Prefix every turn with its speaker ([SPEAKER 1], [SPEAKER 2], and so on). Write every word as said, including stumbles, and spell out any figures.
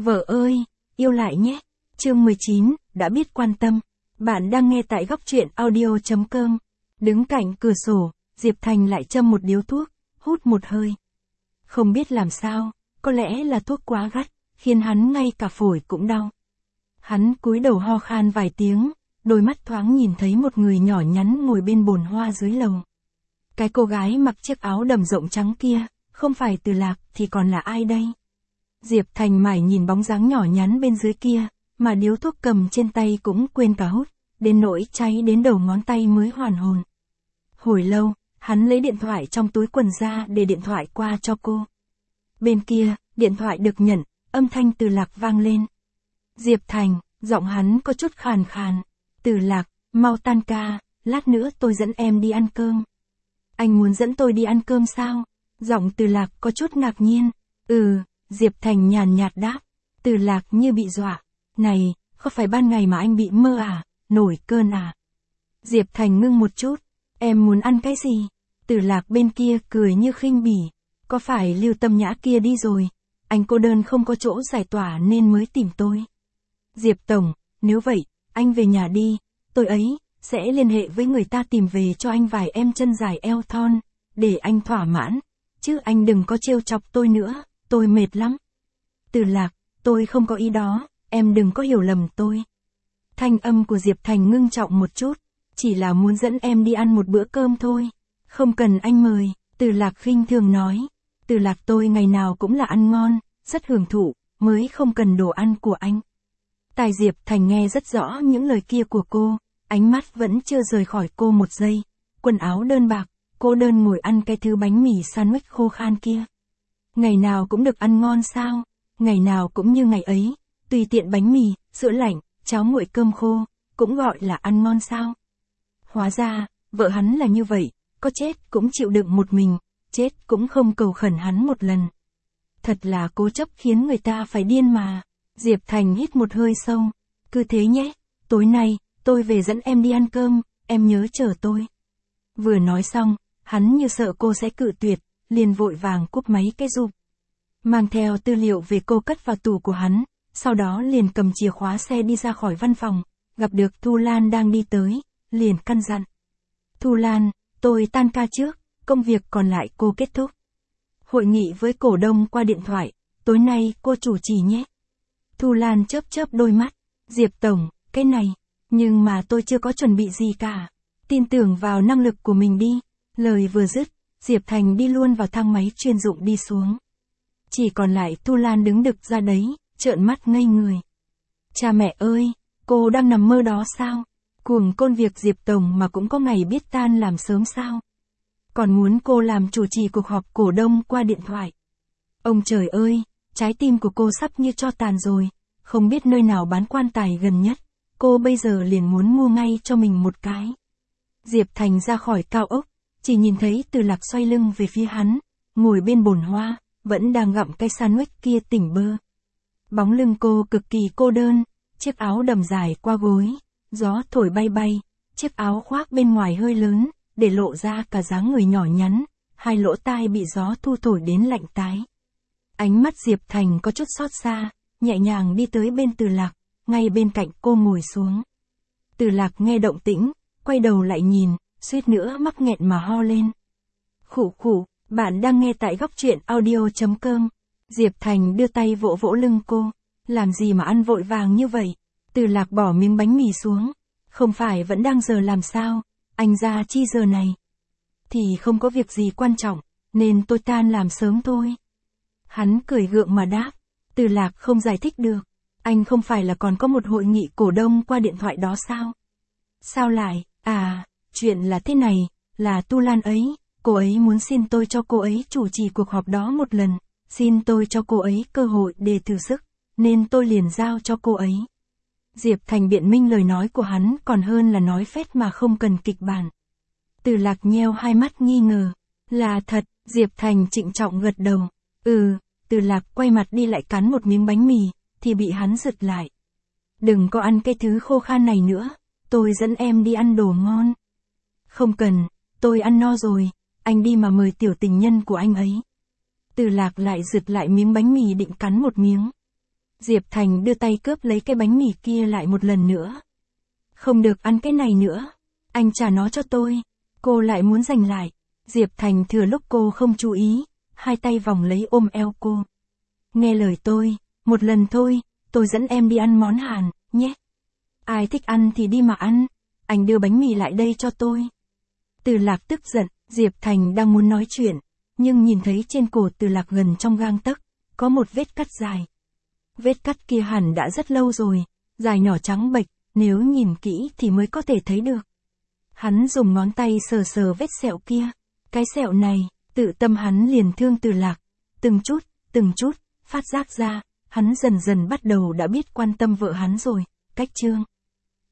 [SPEAKER 1] Vợ ơi, yêu lại nhé. Chương mười chín, đã biết quan tâm. Bạn đang nghe tại góc truyện audio chấm com. Đứng cạnh cửa sổ, Diệp Thành lại châm một điếu thuốc, hút một hơi. Không biết làm sao, có lẽ là thuốc quá gắt, khiến hắn ngay cả phổi cũng đau. Hắn cúi đầu ho khan vài tiếng, đôi mắt thoáng nhìn thấy một người nhỏ nhắn ngồi bên bồn hoa dưới lầu. Cái cô gái mặc chiếc áo đầm rộng trắng kia, không phải Từ Lạc thì còn là ai đây? Diệp Thành mải nhìn bóng dáng nhỏ nhắn bên dưới kia, mà điếu thuốc cầm trên tay cũng quên cả hút, đến nỗi cháy đến đầu ngón tay mới hoàn hồn. Hồi lâu, hắn lấy điện thoại trong túi quần ra để điện thoại qua cho cô. Bên kia, điện thoại được nhận, âm thanh Từ Lạc vang lên. Diệp Thành, giọng hắn có chút khàn khàn. Từ Lạc, mau tan ca, lát nữa tôi dẫn em đi ăn cơm. Anh muốn dẫn tôi đi ăn cơm sao? Giọng Từ Lạc có chút ngạc nhiên. Ừ, Diệp Thành nhàn nhạt đáp. Từ Lạc như bị dọa. Này, có phải ban ngày mà anh bị mơ à, nổi cơn à? Diệp Thành ngưng một chút. Em muốn ăn cái gì? Từ Lạc bên kia cười như khinh bỉ. Có phải Lưu Tâm Nhã kia đi rồi? Anh cô đơn không có chỗ giải tỏa nên mới tìm tôi. Diệp Tổng, nếu vậy, anh về nhà đi, tôi ấy sẽ liên hệ với người ta tìm về cho anh vài em chân dài eo thon, để anh thỏa mãn, chứ anh đừng có trêu chọc tôi nữa, tôi mệt lắm. Từ Lạc, tôi không có ý đó, em đừng có hiểu lầm tôi. Thanh âm của Diệp Thành ngưng trọng một chút, chỉ là muốn dẫn em đi ăn một bữa cơm thôi, không cần anh mời. Từ Lạc khinh thường nói. Từ Lạc, tôi ngày nào cũng là ăn ngon, rất hưởng thụ, mới không cần đồ ăn của anh. Tai Diệp Thành nghe rất rõ những lời kia của cô, ánh mắt vẫn chưa rời khỏi cô một giây. Quần áo đơn bạc, cô đơn ngồi ăn cái thứ bánh mì sandwich khô khan kia. Ngày nào cũng được ăn ngon sao? Ngày nào cũng như ngày ấy, tùy tiện bánh mì, sữa lạnh, cháo nguội cơm khô, cũng gọi là ăn ngon sao? Hóa ra, vợ hắn là như vậy, có chết cũng chịu đựng một mình, chết cũng không cầu khẩn hắn một lần. Thật là cố chấp khiến người ta phải điên mà. Diệp Thành hít một hơi sâu. Cứ thế nhé, tối nay, tôi về dẫn em đi ăn cơm, em nhớ chờ tôi. Vừa nói xong, hắn như sợ cô sẽ cự tuyệt, liền vội vàng cúp máy cái rụp. Mang theo tư liệu về cô cất vào tủ của hắn, sau đó liền cầm chìa khóa xe đi ra khỏi văn phòng, gặp được Thu Lan đang đi tới, liền căn dặn. Thu Lan, tôi tan ca trước, công việc còn lại cô kết thúc. Hội nghị với cổ đông qua điện thoại, tối nay cô chủ trì nhé. Thu Lan chớp chớp đôi mắt. Diệp Tổng, cái này, nhưng mà tôi chưa có chuẩn bị gì cả. Tin tưởng vào năng lực của mình đi. Lời vừa dứt, Diệp Thành đi luôn vào thang máy chuyên dụng đi xuống. Chỉ còn lại Thu Lan đứng đực ra đấy, trợn mắt ngây người. Cha mẹ ơi, cô đang nằm mơ đó sao? Cuồng côn việc Diệp Tổng mà cũng có ngày biết tan làm sớm sao? Còn muốn cô làm chủ trì cuộc họp cổ đông qua điện thoại. Ông trời ơi, trái tim của cô sắp như tro tàn rồi, không biết nơi nào bán quan tài gần nhất, cô bây giờ liền muốn mua ngay cho mình một cái. Diệp Thành ra khỏi cao ốc, chỉ nhìn thấy Từ Lạc xoay lưng về phía hắn, ngồi bên bồn hoa, vẫn đang gặm cái sandwich kia tỉnh bơ. Bóng lưng cô cực kỳ cô đơn, chiếc áo đầm dài qua gối, gió thổi bay bay, chiếc áo khoác bên ngoài hơi lớn, để lộ ra cả dáng người nhỏ nhắn, hai lỗ tai bị gió thu thổi đến lạnh tái. Ánh mắt Diệp Thành có chút xót xa, nhẹ nhàng đi tới bên Từ Lạc, ngay bên cạnh cô ngồi xuống. Từ Lạc nghe động tĩnh, quay đầu lại nhìn, suýt nữa mắc nghẹn mà ho lên. Khụ khụ, bạn đang nghe tại góc truyện audio chấm com. Diệp Thành đưa tay vỗ vỗ lưng cô, làm gì mà ăn vội vàng như vậy? Từ Lạc bỏ miếng bánh mì xuống, không phải vẫn đang giờ làm sao, anh ra chi giờ này? Thì không có việc gì quan trọng, nên tôi tan làm sớm thôi. Hắn cười gượng mà đáp. Từ Lạc không giải thích được. Anh không phải là còn có một hội nghị cổ đông qua điện thoại đó sao? Sao lại? À, chuyện là thế này, là Tu Lan ấy, cô ấy muốn xin tôi cho cô ấy chủ trì cuộc họp đó một lần, xin tôi cho cô ấy cơ hội để thử sức, nên tôi liền giao cho cô ấy. Diệp Thành biện minh lời nói của hắn còn hơn là nói phét mà không cần kịch bản. Từ Lạc nheo hai mắt nghi ngờ. Là thật, Diệp Thành trịnh trọng gật đầu. Ừ. Từ Lạc quay mặt đi lại cắn một miếng bánh mì, thì bị hắn giật lại. Đừng có ăn cái thứ khô khan này nữa, tôi dẫn em đi ăn đồ ngon. Không cần, tôi ăn no rồi, anh đi mà mời tiểu tình nhân của anh ấy. Từ Lạc lại giật lại miếng bánh mì định cắn một miếng. Diệp Thành đưa tay cướp lấy cái bánh mì kia lại một lần nữa. Không được ăn cái này nữa. Anh trả nó cho tôi. Cô lại muốn giành lại. Diệp Thành thừa lúc cô không chú ý, hai tay vòng lấy ôm eo cô. Nghe lời tôi, một lần thôi, tôi dẫn em đi ăn món Hàn, nhé. Ai thích ăn thì đi mà ăn. Anh đưa bánh mì lại đây cho tôi. Từ Lạc tức giận, Diệp Thành đang muốn nói chuyện, nhưng nhìn thấy trên cổ Từ Lạc gần trong gang tấc, có một vết cắt dài. Vết cắt kia hẳn đã rất lâu rồi, dài nhỏ trắng bệch, nếu nhìn kỹ thì mới có thể thấy được. Hắn dùng ngón tay sờ sờ vết sẹo kia. Cái sẹo này, tự tâm hắn liền thương Từ Lạc. Từng chút, từng chút, phát giác ra, hắn dần dần bắt đầu đã biết quan tâm vợ hắn rồi. Cách chương